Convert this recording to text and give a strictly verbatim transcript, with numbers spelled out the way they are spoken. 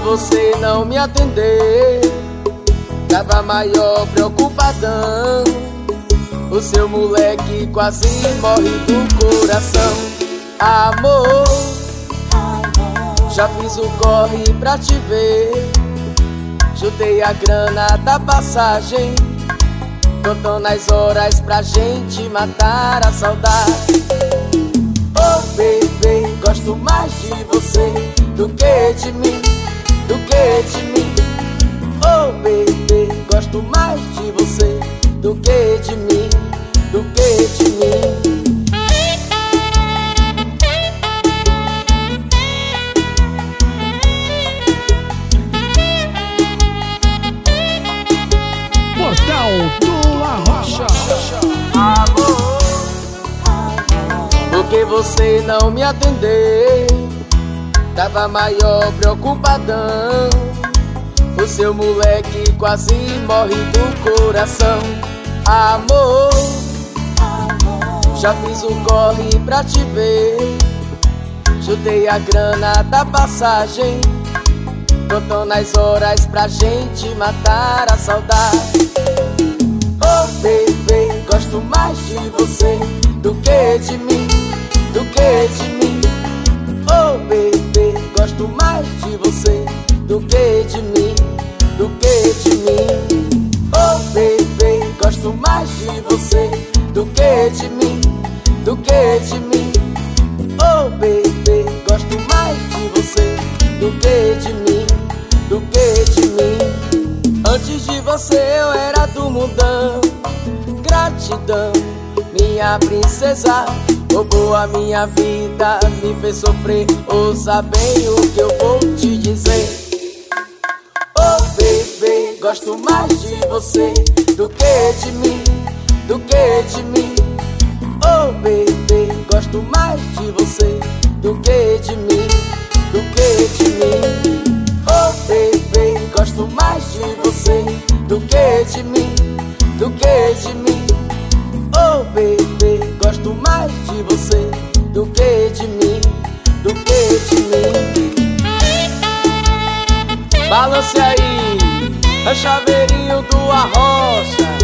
você não me atender, tava maior preocupadão. O seu moleque quase morre do coração. Amor, já fiz o corre pra te ver, juntei a grana da passagem, contando as horas pra gente matar a saudade. Oh bebê, gosto mais de você do que de mim, do que de mim. Oh bebê, gosto mais de você do que de mim, do que de mim. Portal do Arrocha. Amor, porque você não me atender, tava maior preocupadão. O seu moleque quase morre do coração. Amor, já fiz o corre pra te ver, juntei a grana da passagem, contando as horas pra gente matar a saudade. Oh bebê, gosto mais de você do que de mim, do que de mim. Oh bebê, gosto mais de você do que de mim, do que de mim. Oh bebê, gosto mais de você do que de mim, do que de mim. Oh bebê, gosto mais de você do que de mim, do que de mim. Antes de você eu era do mundão. Gratidão, minha princesa, roubou a minha vida, me fez sofrer. Ouça bem o que eu vou te dizer. Oh bebê, gosto mais de você do que de mim, do que de mim. Oh bebê, gosto mais de você do que de mim, do que de mim. Oh bebê, gosto mais de você do que de mim, do que de mim. Oh bebê, gosto mais de você do que de mim, do que de mim. Balance aí, é chaveirinho do Arrocha.